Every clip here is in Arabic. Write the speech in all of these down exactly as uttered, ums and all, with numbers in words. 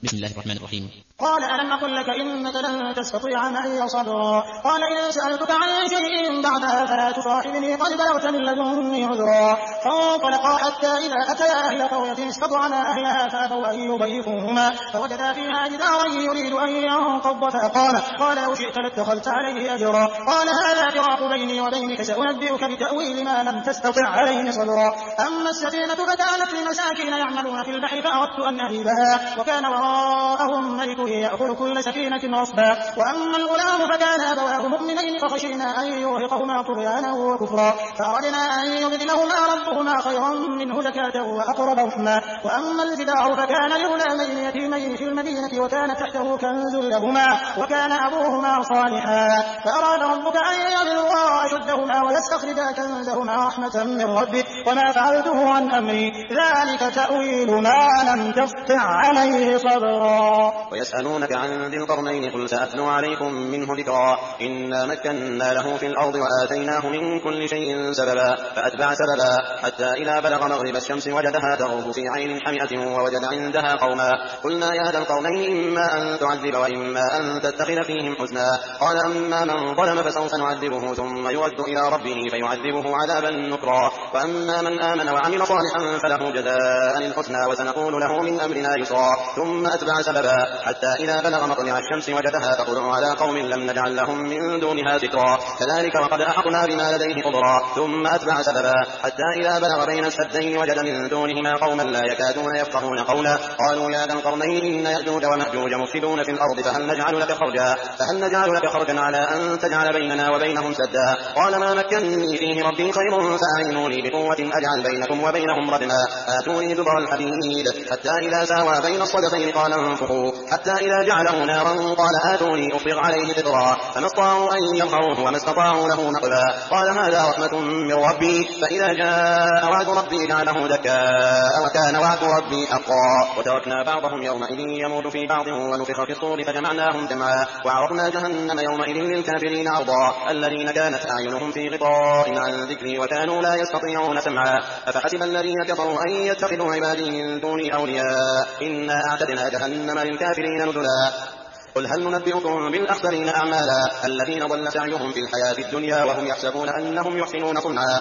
بسم الله الرحمن الرحيم. قال ألم أقل لك إنك لن تستطيع معي صبرا قال إن سألتك عن شيء بعدها فلا تصاحبني قد بلغت من لدني عذرا فانطلقا حتى إذا أتيا أهل قرية استطعنا أهلها فأبوا أن يضيفوهما فوجدا فيها جدارا يريد أن ينقض فأقام قال لو شئت لاتخذت عليه أجرا قال هذا فراق بيني وبينك سأنبئك بتأويل ما لم تستطع عليه صبرا أما السفينة فكانت لمساكين يعملون في البحر فأردت أن أعيبها وكان وراءهم ملك يأخذ كل سفينة غصبا وأما الغلام فكان أبواه مؤمنين فخشينا أن يرهقهما طغيانا وكفرا فأردنا أن يبدلهما ربهما خيرا منه زكاة وأقرب رحما وأما الجدار فكان لغلامين يتيمين في المدينة وكان تحته كنز لهما وكان أبوهما صالحا فأراد ربك أن يبلغا أشدهما ويستخرجا كنزهما رحمة من ربك وما فعلته عن أمري ذلك تأويل ما لم تستطع عليه صبرا ويسألونك عن ذي القرنين قل سأتلو عليكم منه ذكرا إنا مكنا له في الأرض وآتيناه من كل شيء سببا فأتبع سببا حتى إذا بلغ مغرب الشمس وجدها تغرب في عين حمئة ووجد عندها قوما قلنا يا ذا القرنين إما أن تعذب وإما أن تتخذ فيهم حسنا قال أما من ظلم فسوف نعذبه ثم يرد إلى ربه فيعذبه عذابا نكرا وأما من آمن وعمل صالحا فله جزاء الحسنى وسنقول له من أمرنا يسرا ثم أتبع سببا حتى إذا بلغ مطلع الشمس وجدها تطلع على قوم لم نجعل لهم من دونها سترا كذلك وقد أحطنا بما لديه قدرا ثم أتبع سببا حتى إذا بلغ بين السدين وجد من دونهما قوما لا يكادون يفقهون قولا قالوا يا ذا القرنين إن يأجوج ومأجوج مفسدون في الأرض فهل نجعل لك خرجا فهل نجعل لك خرجا على أن تجعل بيننا وبينهم سدا قال ما مكنني فيه ربي خير فأعينوني بقوة أجعل بينكم وبينهم ردما آتوني دبر الحديد حتى إذا ساوى بين الصدفين قال انفخوا حتى إذا جعله نارا قال آتوني أفرغ عليه قطرا فما استطاعوا أن يظهروه وما استطاعوا له نقبا قال هذا رحمة من ربي فإذا جاء وعد ربي جعله دكاء وكان وعد ربي حقا وتركنا بعضهم يومئذ يموت في بعض ونفخ في الصور فجمعناهم جمعا وعرضنا جهنم يومئذ للكافرين عرضا الذين كانت أعينهم في غطاء عن ذكري وكانوا لا يستطيعون سمعا أفحسب الذين كفروا أن يتخذوا عبادي من دوني أولياء إنا أعتدنا جهنم للكافرين نزلا قل هل ننبئكم بالأخسرين أعمالا الذين ضل سعيهم في الحياة الدنيا وهم يحسبون أنهم يحسنون صنعا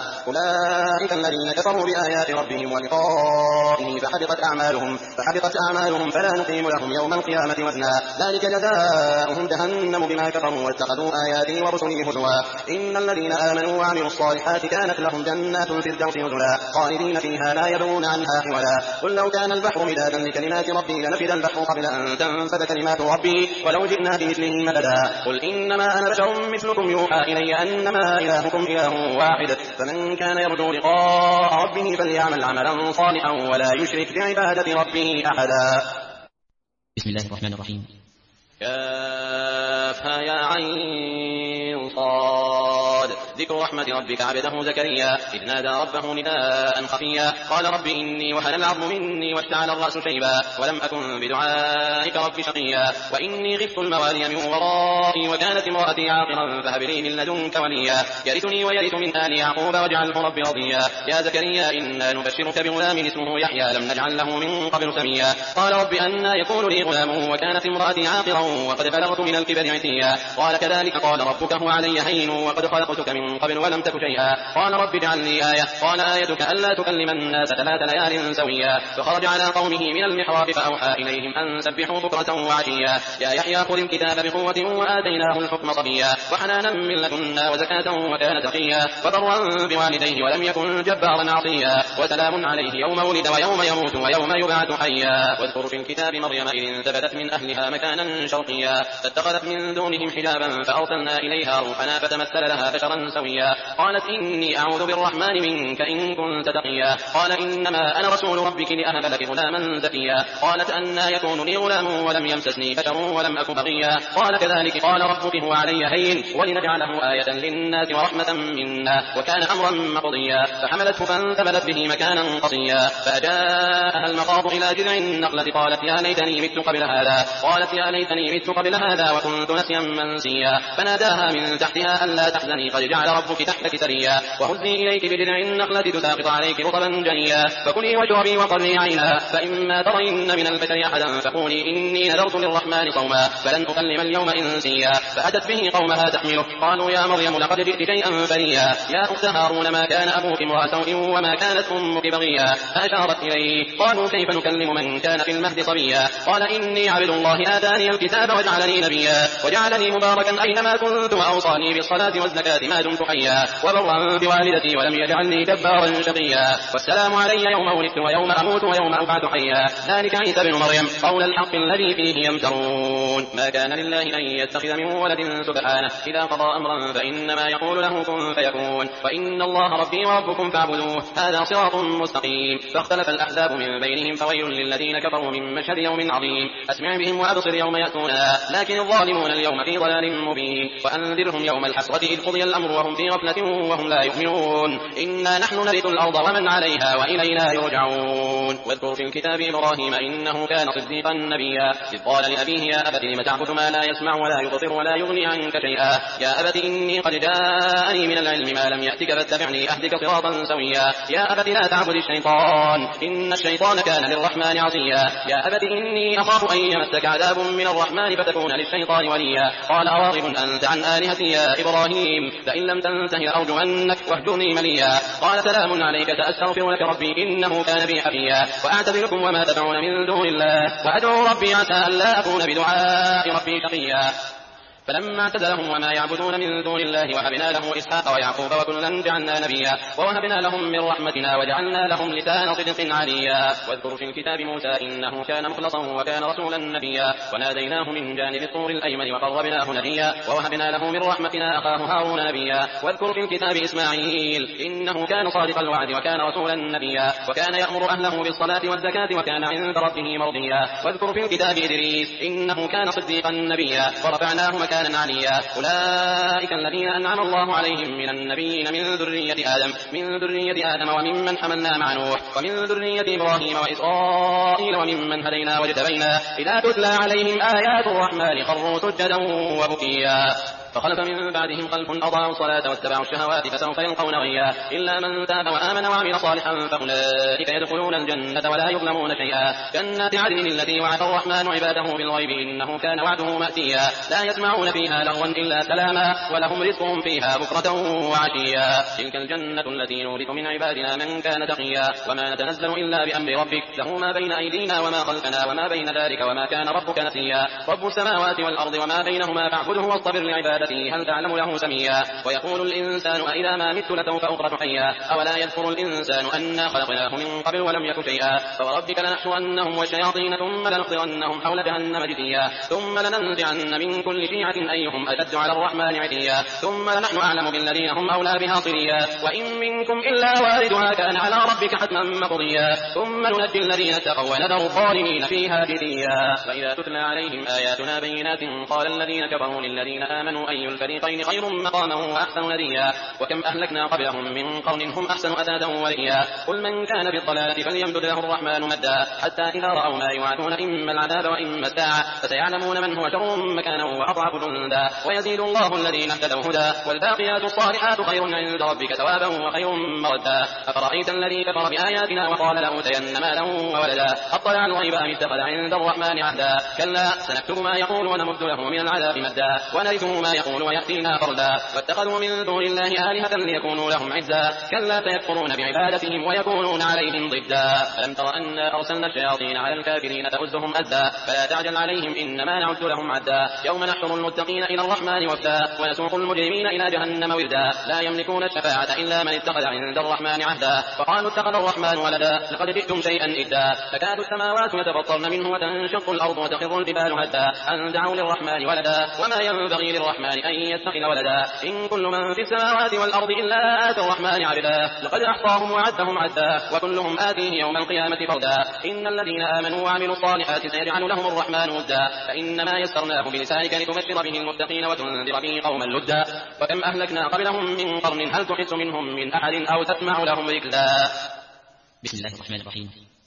أولئك الذين كفروا بآيات ربهم ولقائه فحبطت أعمالهم فحبطت أعمالهم فلا نقيم لهم يوم القيامة وزنا ذلك جزاؤهم جهنم بما كفروا واتخذوا آياتي ورسلي هزوا إن الذين آمنوا وعملوا الصالحات كانت لهم جنات الفردوس نزلا خالدين فيها لا يبغون عنها حولا قل لو كان البحر مدادا لكلمات ربي لنفد البحر قبل أن تنفد كلمات ربي ولو جئنا بمثله مددا قل إنما أنا بشر مثلكم يوحى إلي أنما إلهكم إله واحد فمن كان يرجو لقاء ربه فليعمل عملا صالحا ولا يشرك بعبادة ربه أحدا. بسم الله الرحمن الرحيم. كافها يا عين صاد ذكر رحمة ربك عبده زكريا إذ نادى ربه نداء خفيا قال رب إني وهن العظم مني واشتعل الرأس شيبا ولم أكن بدعائك رب شقيا وإني خفت الموالي من ورائي وكانت امرأتي عاقرا فهب لي من لدنك وليا يرثني ويرث من آل يعقوب واجعله رب رضيا يا زكريا إنا نبشرك بغلام اسمه يحيى لم نجعل له من قبل سميا قال رب أنى يكون لي غلام وكانت امرأتي عاقرا وقد بلغت من الكبر عتيا قال كذلك قال ربك هو علي هين وقد خلقتك من قبل ولم تك شيئا قال رب اجعل لي آية قال آيتك ألا تكلم الناس ثلاث ليال سويا فخرج على قومه من المحراب فأوحى إليهم أن سبحوا بكرة وعشيا يا يحيى خذ الكتاب بقوة وآتيناه الحكم صبيا وحنانا من لدنا وزكاة وكان تقيا وبرا بوالديه ولم يكن جبارا عصيا وسلام عليه يوم ولد ويوم يموت ويوم يبعث حيا واذكر في الكتاب مريم إذ انتبذت من أهلها مكانا شرقيا فاتخذت من دونهم حجابا فأرسلنا إليها روحنا فتمثل لها بشرا سويا قالت إني أعوذ بالرحمن منك إن كنت تقيا قال إنما أنا رسول ربك لأهب لك غلاما زكيا قالت أنى يكون لي غلام ولم يمسسني بشر ولم أك بغيا قال كذلك قال ربك هو علي هين ولنجعله آية للناس ورحمة منا وكان أمرا مقضيا فحملته فانتبذت به مكانا قصيا فأجاءها المخاض إلى جذع النخلة قالت يا ليتني مت قبل هذا قالت يا ليتني مت قبل هذا وكنت نسيا منسيا فناداها من تحتها ألا تحزني قد جعل ربك تحتك سريا وهزي إليك بجذع النخلة تساقط عليك رطبا جنيا فكلي واشربي وقري عينا فإما ترين من البشر أحدا فقولي إني نذرت للرحمن صوما فلن أكلم اليوم إنسيا فأتت به قومها تحمله قالوا يا مريم لقد جئت شيئا فريا يا أخت هارون ما كان أبوك امرأ سوء وما كانت أمك بغيا فأشارت إليه قالوا كيف نكلم من كان في المهد صبيا قال إني عبد الله آتاني الكتاب وجعلني نبيا وجعلني مباركا أينما كنت وأوصاني بالصلاة والزكاة ما دمت حيا وبرا بوالدتي ولم يجعلني جبارا شقيا والسلام علي يوم ولدت ويوم أموت ويوم أبعث حيا ذلك عيسى بن مريم قول الحق الذي فيه يمترون ما كان لله أن يتخذ من ولد سبحانه إذا قضى أمرا فإنما يقول له كن فيكون وإن الله ربي وربكم فاعبدوه هذا صراط مستقيم فاختلف الأحزاب من بينهم فويل للذين كفروا من مشهد يوم عظيم أسمع بهم وأبصر يوم يأتونا لكن الظالمون اليوم في ضلال مبين وأنذرهم يوم الحسرة إذ قضي الأمر وهم في غفلة وهم لا يؤمنون إنا نحن نرث الأرض ومن عليها وإلينا يرجعون واذكر في الكتاب إبراهيم إنه كان صديقا نبيا إذ قال لأبيه يا أبت لم تعبد ما لا يسمع ولا يبصر ولا يغني عنك شيئا يا أبت إني قد جاءني من العلم ما لم يأتك فاتبعني أهدك صراطا سويا يا أبت لا تعبد الشيطان إن الشيطان كان للرحمن عصيا يا أبت إني أخاف أن يمسك عذاب من الرحمن فتكون للشيطان وليا قال أراغب أنت عن آلهتي يا إبراهيم فإن لم تنته لأرجمنك واهجرني مليا قال سلام عليك سأستغفر لك ربي إنه كان بي حفيا وأعتذركم وما تدعون من دون الله وأدعو ربي عسى ألا أكون بدعاء ربي شقيا فلما اعتزلهم وما يعبدون من دون الله وهبنا له إسحاق ويعقوب وكلا جعلنا نبيا ووهبنا لهم من رحمتنا وجعلنا لهم لسان صدق عليا واذكر في الكتاب موسى إنه كان مخلصا وكان رسولا نبيا وناديناه من جانب الطور الأيمن وقربناه نبيا ووهبنا له من رحمتنا أخاه هارون نبيا واذكر في الكتاب إسماعيل إنه كان صادق الوعد وكان رسولا نبيا وكان يأمر أهله بالصلاة والزكاة وكان عند ربه مرضيا واذكر في الكتاب إدريس إنه كان صديقا نبيا ورفعناه مكانا عليا أولئك الذين أنعم الله عليهم من النبيين من ذرية آدم من ذرية آدم وممن حملنا مع نوح ومن ذرية إبراهيم وإسرائيل وممن هدينا واجتبينا إذا تتلى عليهم آيات الرحمن خروا سجدا وبكيا فخلف من بعدهم خلف أضاعوا الصلاة واتبعوا الشهوات فسوف يلقون غيا إلا من تاب وآمن وعمل صالحا فأولئك يدخلون الجنة ولا يظلمون شيئا جنات عدن التي وعد الرحمن عباده بالغيب إنه كان وعده مأتيا لا يسمعون فيها لغوا إلا سلاما ولهم رزقهم فيها بكرة وعشيا تلك الجنة التي نورث من عبادنا من كان تقيا وما نتنزل إلا بأمر ربك له ما بين أيدينا وما خلفنا وما بين ذلك وما كان ربك نسيا رب السماوات والأرض وما بينهما فاعبده واصطبر لعبادته هل تعلم له سميا ويقول الإنسان أإذا ما مت لسوف أخرج حيا أولا يذكر الإنسان أنا خلقناه من قبل ولم يك شيئا فوربك لنحشرنهم والشياطين ثم لنحضرنهم حول جهنم جثيا ثم لننزعن من كل شيعة أيهم أشد على الرحمن عتيا ثم لنحن أعلم بالذين هم أولى بها صليا وإن منكم إلا واردها كان على ربك حتما مقضيا ثم ننجي الذين اتقوا ونذر الظالمين فيها جثيا فإذا تتلى عليهم آياتنا بينات قال الذين كفروا للذين آمنوا أي الفريقين خير مقاما وأحسن نديا وكم أهلكنا قبلهم من قرن هم أحسن أثاثا وليا قل من كان في الضلالة فليمدد له الرحمن مدا حتى إذا رأوا ما يوعدون إما العذاب وإما الساعة فسيعلمون من هو شر مكانا وأضعف جندا ويزيد الله الذين اهتدوا هدى والباقيات الصالحات خير عند ربك ثوابا وخير مردا أفرأيت الذي كفر بآياتنا وقال لأوتين مالا وولدا أطلع الغيب أم اتخذ عند الرحمن عهدا كلا سنكتب ما يقول ونمد له من العذاب مدا ونرثه ما يقول ويأتينا فردا واتخذوا من دون الله آلهة ليكونوا لهم عزا كلا سيكفرون بعبادتهم ويكونون عليهم ضدا ألم تر أنا أرسلنا الشياطين على الكافرين تؤزهم أزا فلا تعجل عليهم إنما نعد لهم عدا يوم نحشر المتقين إلى الرحمن وفدا ونسوق المجرمين إلى جهنم وردا لا يملكون الشفاعة إلا من اتخذ عند الرحمن عهدا فقالوا اتخذ الرحمن ولدا لقد جئتم شيئا إدا تكاد السماوات يتفطرن منه وتنشق الأرض وتخر الجبال هدا أن دعوا للرحمن ولدا وما ينبغي للرحمن أن يتخذ ولدا إن كل من في السماوات والأرض إلا آتى الرحمن عبدا لقد أحصاهم وعدهم عدا وكلهم آتيه يوم القيامة فردا إن الذين آمنوا وعملوا الصالحات سيجعل لهم الرحمن ودا فإنما يسرناه بلسانك لتبشر به المتقين وتنذر به قوما لدا وكم أهلكنا قبلهم من قرن هل تحس منهم من أحد أو تسمع لهم ركزا بسم الله الرحمن الرحيم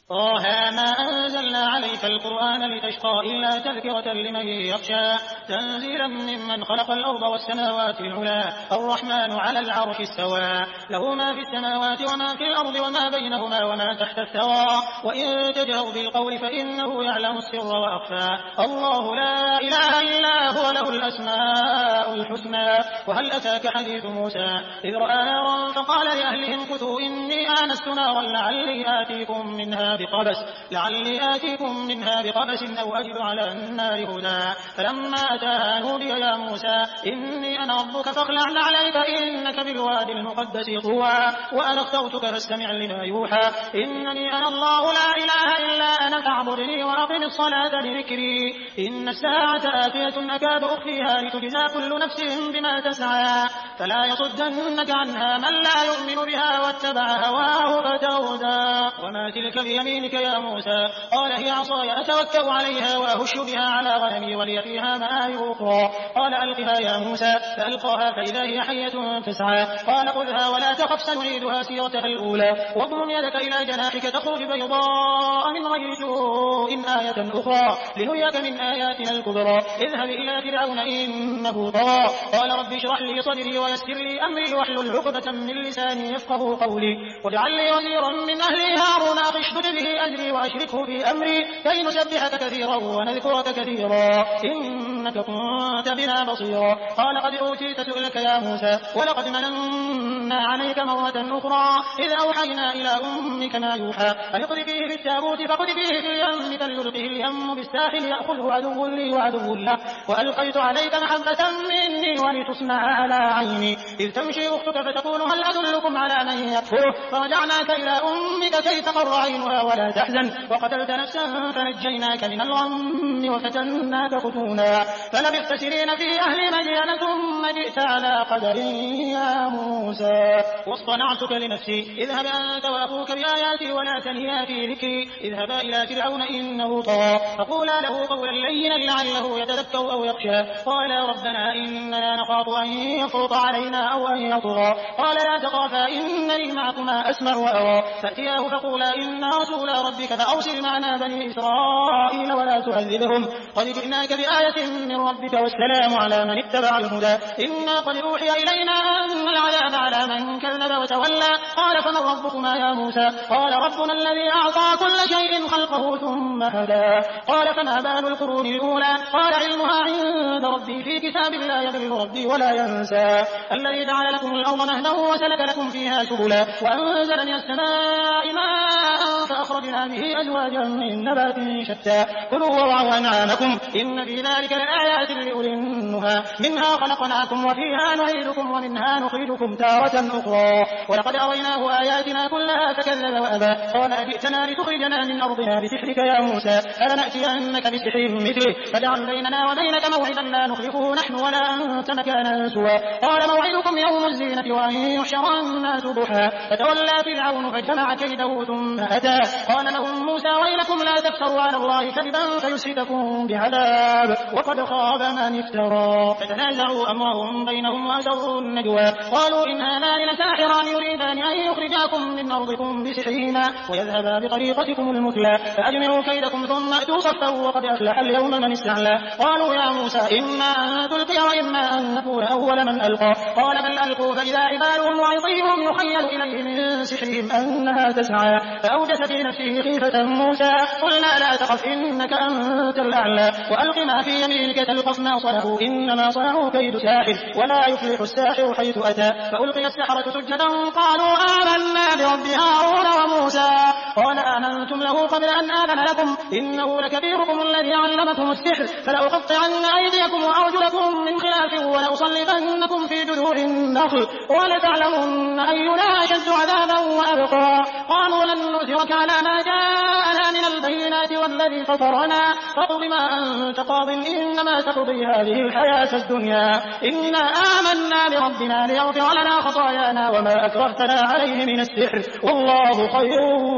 طه ما أنزلنا عليك القرآن لتشقى إلا تذكرة لمن يخشى تنزيلا ممن خلق الأرض والسماوات العلى الرحمن على العرش استوى له ما في السماوات وما في الأرض وما بينهما وما تحت الثرى وإن تجهر بالقول فإنه يعلم السر وأخفى الله لا إله إلا هو له الأسماء الحسنى وهل أتاك حديث موسى إذ رأى نارا فقال لأهلهم كثوا إني آنست نارا لعلي آتيكم منها بقبس لعلي آتيكم منها بقبس أو أجد على النار هدى فلما أتاها نودي يا موسى إني أنا ربك فاخلع عليك إنك بالوادي المقدس طوى وأنا اخترتك فاستمع لما يوحى إنني أنا الله لا إله إلا أنا فاعبدني وأقم الصلاة لذكري إن الساعة آتية أكاد أخفيها لتجزى كل نفس بما تسعى فلا يصدنك عنها من لا يؤمن بها واتبع هواه فتردى وما تلك بيمينك يا موسى قال هي عصاي أتوكأ عليها وأهش بها على غنمي ولي فيها مآرب أخرى قال ألقها يا موسى فألقاها فإذا هي حية تسعى قال خذها ولا تخف سنعيدها سيرتها الأولى واضم يدك إلى جناحك تخرج بيضاء من غير سوء آية أخرى لنريك من آياتنا الكبرى اذهب إلى فرعون إنه طغى قال رب اشرح لي صدري ويسر لي أمري واحلل عقدة من لساني يفقهوا قولي واجعل لي وزيرا من أهلي هارون أخي اشدد به أجري وأشركه في أمري كي نسبحك كثيرا ونذكرك كثيرا إنك كنت بنا بصيرا قال قد أوتيت سؤلك يا موسى ولقد مننا عليك مرة أخرى إذ أوحينا إلى أمك ما يوحى أن اقذفيه في التابوت فاقذفيه في اليم فليلقه اليم بالساحل يأخذه عدو لي وعدو له وألقيت عليك محبة مني ولتصنع على عيني إذ تمشي أختك فتقول هل أدلكم على من يكفره فرجعناك إلى أمك كي تقر عينها ولا تحزن وقتلت نفسا فنجيناك من الغم وفتناك فتونا فلبثت سنين في أهل مدين ثم جئت على قدر يا موسى واصطنعتك لنفسي اذهب أنت وأخوك بآياتي ولا تنيا في ذكري اذهبا إلى فرعون إنه طغى فقولا له قولا لينا لعله يتذكر أو يخشى قال ربنا إننا نخاف أن يفرط علينا أو أن يطغى قال لا تخافا إنني معكما أسمع وأرى فأتياه فقولا إنا رسول ربك فأرسل معنا بني إسرائيل ولا تعذبهم قد جئناك بآية من ربك والسلام على من اتبع الهدى إنا قد أوحي إلينا أن العذاب على من كذب وتولى قال فمن ربكما يا موسى قال ربنا الذي أعطى كل شيء خلقه ثم هدى قال فما بال القرون الأولى قال علمها عند ربي في كتاب لا يضل ربي ولا ينسى الذي جعل لكم الأرض مهدا وسلك لكم فيها سبلا وأنزل من السماء ماء فأخرجنا به أزواجا من نبات شتى كلوا وارعوا أنعامكم إن في ذلك لآيات لأولي النهى منها خلقناكم وفيها نعيدكم ومنها نخرجكم تارة أخرى ولقد أريناه آياتنا كلها فكذب وأبى قال أجئتنا لتخرجنا من أرضنا بسحرك يا موسى فلنأتينك بسحر مثله فاجعل بيننا وبينك موعدا لا نخلفه نحن ولا أنت مكانا سوى قال موعدكم يوم الزينة وأن يحشر الناس ضحى فتولى فرعون فجمع كيده ثم أتى قال لهم موسى ويلكم لا تفتروا على الله كذبا فيسحتكم بعذاب وقد خاب من افترى فتنازعوا أمرهم بينهم وأسروا النجوى قالوا إن هذان لساحران يريدان أن يخرجاكم من أرضكم بسحرهما ويذهبا بطريقتكم المثلى فأجمعوا كيدكم ثم أتوا صفا وقد أفلح اليوم من استعلى قالوا يا موسى إما أن تلقي وإما أن نكون أول من ألقى قال بل ألقوا فإذا عبالهم وعصيهم يخيل إليه من سحرهم أنها تسعى فأوجس في نفسه خيفة موسى قلنا لا تخف إنك أنت الأعلى وألق ما في يمينك تلقف ما صنعوا إنما صنعوا كيد ساحر ولا يفلح الساحر حيث أتى فألقي السحرة سجدا قالوا آمنا برب هارون وموسى قال آمنتم له قبل أن آذن لكم إنه لكبيركم الذي علمكم السحر فلأقطعن أيديكم وأرجلكم من خلاف ولأصلبنكم في جذوع النخل ولتعلمن أينا أشد عذابا وأبقى قالوا لن نؤثرك على ما جاءنا من البينات والذي فطرنا فاقض ما أنت قاض إنما تقضي هذه الحياة الدنيا إنا آمنا بربنا ليغفر لنا خطايانا وما أكرهتنا عليه من السحر والله خير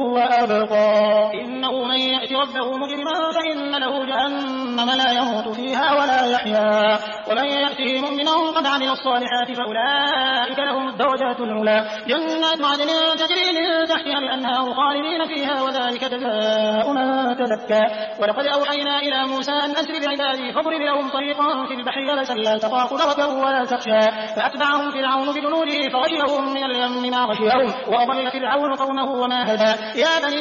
وأبقى إنه من يأت ربه مجرما فإن له جهنم لا يموت فيها ولا يحيا ومن يأته مؤمنا قد عمل الصالحات فأولئك لهم الدرجات العلى جنات عدن تجري من تحتها الأنهار خالدين فيها عليها وذلك جزاء من تزكى. ولقد أوحينا إلى موسى أن أسر بعبادي فاضرب لهم طريقا في البحر يبسا لا تخاف دركا ولا تخشى فأتبعهم فرعون بجنوده فغشيهم من اليم ما غشيهم وأضل فرعون قومه وما هدى. يا بني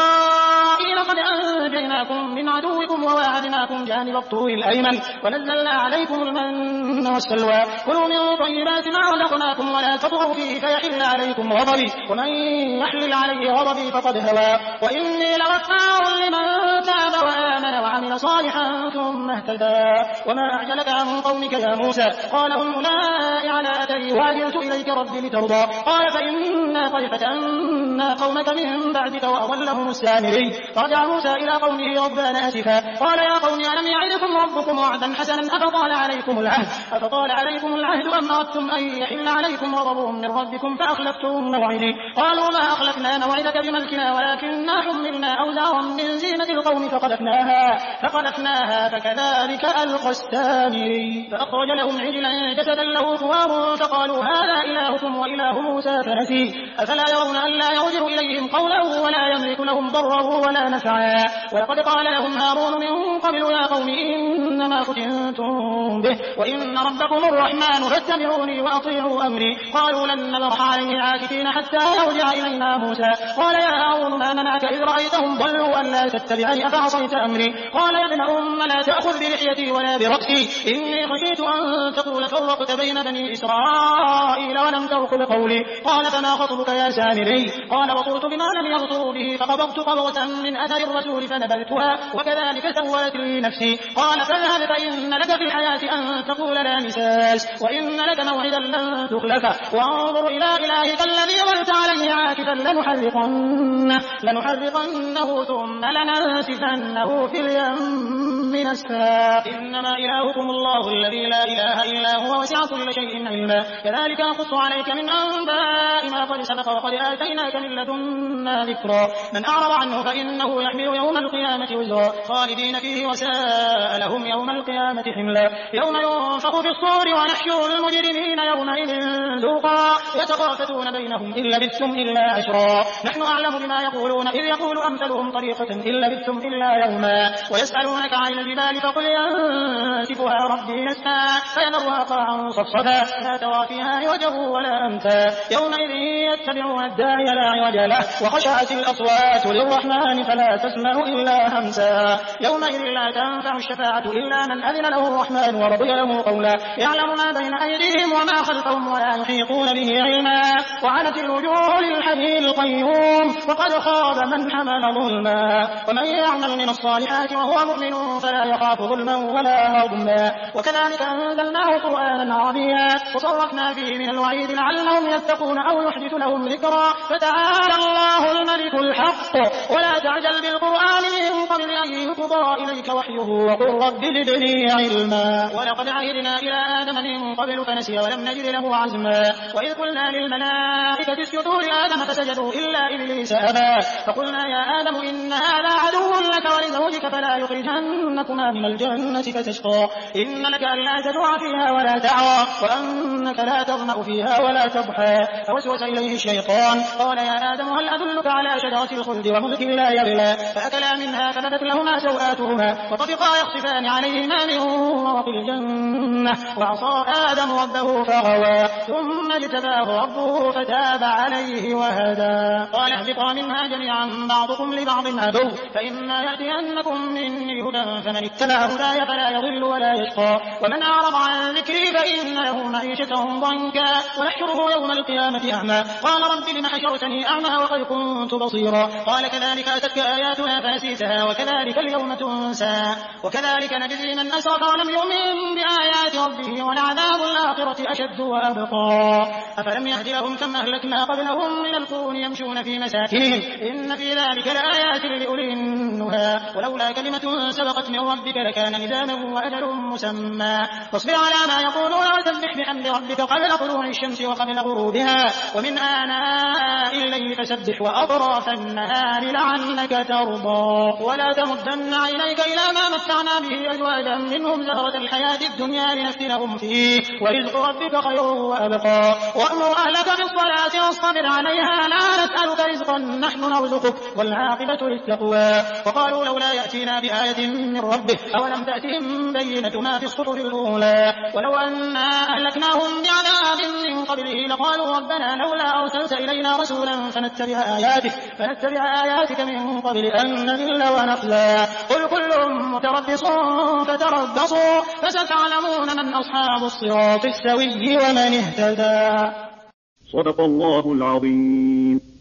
إسرائيل قد أنجيناكم من عدوكم وواعدناكم جانب الطور الأيمن ونزلنا عليكم المن والسلوى كلوا من طيبات ما رزقناكم ولا تطغوا فيه فيحل عليكم غضبي ومن يحلل عليه غضبي فقد هوى وإني لغفار لمن تاب وآمن وعمل صالحا ثم اهتدى. وما أعجلك عن قومك يا موسى قال هم أولئك على أثري وعجلت إليك ربي لترضى قال فإنا قد فتنا قومك من بعدك وأضلهم السامري. رجع موسى إلى قومه غضبان آسفا قال يا قوم ألم يعدكم ربكم وعدا حسنا أفطال عليكم العهد أفطال عليكم العهد أم أردتم أن يحل عليكم غضب من ربكم فأخلفتم موعدي. قالوا ما أخلفنا موعدك بملكنا ولكننا حملنا أوزارا من زينة القوم فقذفناها فقذفناها فكذلك ألقى السامري. فأخرج لهم عجلا جسدا له خوار فقالوا هذا إلهكم وإله موسى فنسي أفلا يرون أن لا يرجع إليهم قولا ولا يملك لهم ضرا ولا نفعا. ولقد قال لهم هارون من قبل يا قوم إنما فتنتم به وإن ربكم الرحمن فاتبعوني وأطيعوا أمري. قالوا لن نبرح عليه عاكفين حتى يرجع إلينا موسى. قال يا هارون ما منعك إذ رأيتهم ضلوا ألا تتبعني أفعصيت أمري. قال يا ابن أم لا تأخذ بلحيتي ولا برأسي إني خشيت أن تقول فرقت بين بني إسرائيل ولم ترقب قولي. قال فما خطبك يا سامري. قال بصرت بما لم يبصروا به فقبضت قبضة من أثر الرسول فنبذتها وكذلك سولت لي نفسي. قال فاذهب فإن لك في الحياة أن تقول لا مساس وإن لك موعدا لن تخلفه وانظر إلى إلهك الذي ظلت عليه عاكفا لنحرقنه لنحرقنه ثم لننسفنه في اليم نسفا. إنما إلهكم الله الذي لا إله إلا هو وسع كل شيء علما. كذلك نقص عليك من أنباء ما قد سبق وقد آتيناك من لدنا ذكرا. من أعرض عنه فإنه يحمل يوم القيامة وزرا خالدين فيه وساء لهم يوم القيامة حملا. يوم ينفخ في الصور ونحشر المجرمين يومئذ ذوقا يتخافتون بينهم إن لبثتم إلا عشرا نحن أعلم بما يقولون إذ يقول أمثلهم طريقة إن لبثتم إلا يوما. ويسألونك عن الجبال فقل ينسفها ربي نسفا فيذرها قاعا صفصفا لا ترى فيها عوجا ولا أمتا. يومئذ يتبعون الداعي لا عوج له وخشعت الأصوات للرحمن فلا تسمع إلا همسا. يومئذ لا تنفع الشفاعة إلا من أذن له الرحمن ورضي له قولا. يعلم ما بين أيديهم وما خلفهم ولا يحيطون به علما. وعنت الوجوه للحي القيوم وقد خاب من حمل ظلما. ومن يعمل من الصالحات وهو مؤمن فلا يخاف ظلما ولا هضما. وكذلك أنزلناه قرآنا عربيا وصرفنا فيه من الوعيد لعلهم يتقون أو يحدث لهم ذكرا. فتعالى الله الملك الحق ولا تعجل بالقرآن من قبل أن يقضى إليك وحيه وقل رب زدني علما. ولقد عهدنا إلى آدم من قبل فنسي ولم نجد له عزما. وإذ قلنا للملائكة اسجدوا لآدم فسجدوا إلا إبليس أبى فقلنا يا آدم إن هذا عدو لك ولزوجك فلا يخرجنكما من الجنة فتشقى. إن لك ألا تجوع فيها ولا تعرى وأنك لا تظمأ فيها ولا تضحى. فوسوس إليه الشيطان قال يا آدم هل أدلك على شجرة الخلد وملك لا يبلى. فأكلا منها فبدت لهما سوآتهما وطفقا يخصفان عليهما من ورق الجنة. وعصى آدم ربه فغوى ثم اجتباه ربه فتاب عليه وهدى. قال اهبطا منها جميعا بعضكم لبعض عدو فإما يأتينكم مني هدى فمن اتبع هداي فلا يضل ولا يشقى. ومن أعرض عن ذكري فإن له معيشة ضنكا ونحشره يوم القيامة أعمى. قال رب لم حشرتني أعمى وقد كنت بصيرا. قال كذلك أتتك آياتنا فنسيتها وكذلك اليوم تنسى. وكذلك نجزي من أسرف ولم يؤمن بآيات ربه ولعذاب الآخرة أشد وأبقى. أفلم يهد لهم كم أهلكنا قبلهم من القرون يمشون في مساكنهم إن في ذلك لآيات لأولي النهى. ولولا كلمة سبقت من ربك لكان لزاما وأجل مسمى. فاصبر على ما يقولون وسبح بحمد ربك قبل طلوع الشمس وقبل غروبها ومن آناء الليل فسبح وأطراف النهار لعلك ترضى. ولا تمدن عينيك إلى ما إلا متعنا به أزواجا منهم زهرة الحياة الدنيا لنفتنهم فيه ورزق ربك خير وأبقى وأمر أهلك بالصلاة واصطبر عليها لا نسألك رزقا نحن نرزقك والعاقبة للتقوى وقالوا لولا يأتينا بآية من ربه أولم تأتهم بينة ما في الصحف الأولى ولو أنا أهلكناهم بعذاب من قبله لقالوا ربنا لولا أرسلت إلينا رسولا فنتبع آياتك فنتبع آياتك من قبل أن نذل ونخزى قل كل متربص فتربصوا فستعلمون من أصحاب الصراط السوي ومن اهتدى. صدق الله العظيم.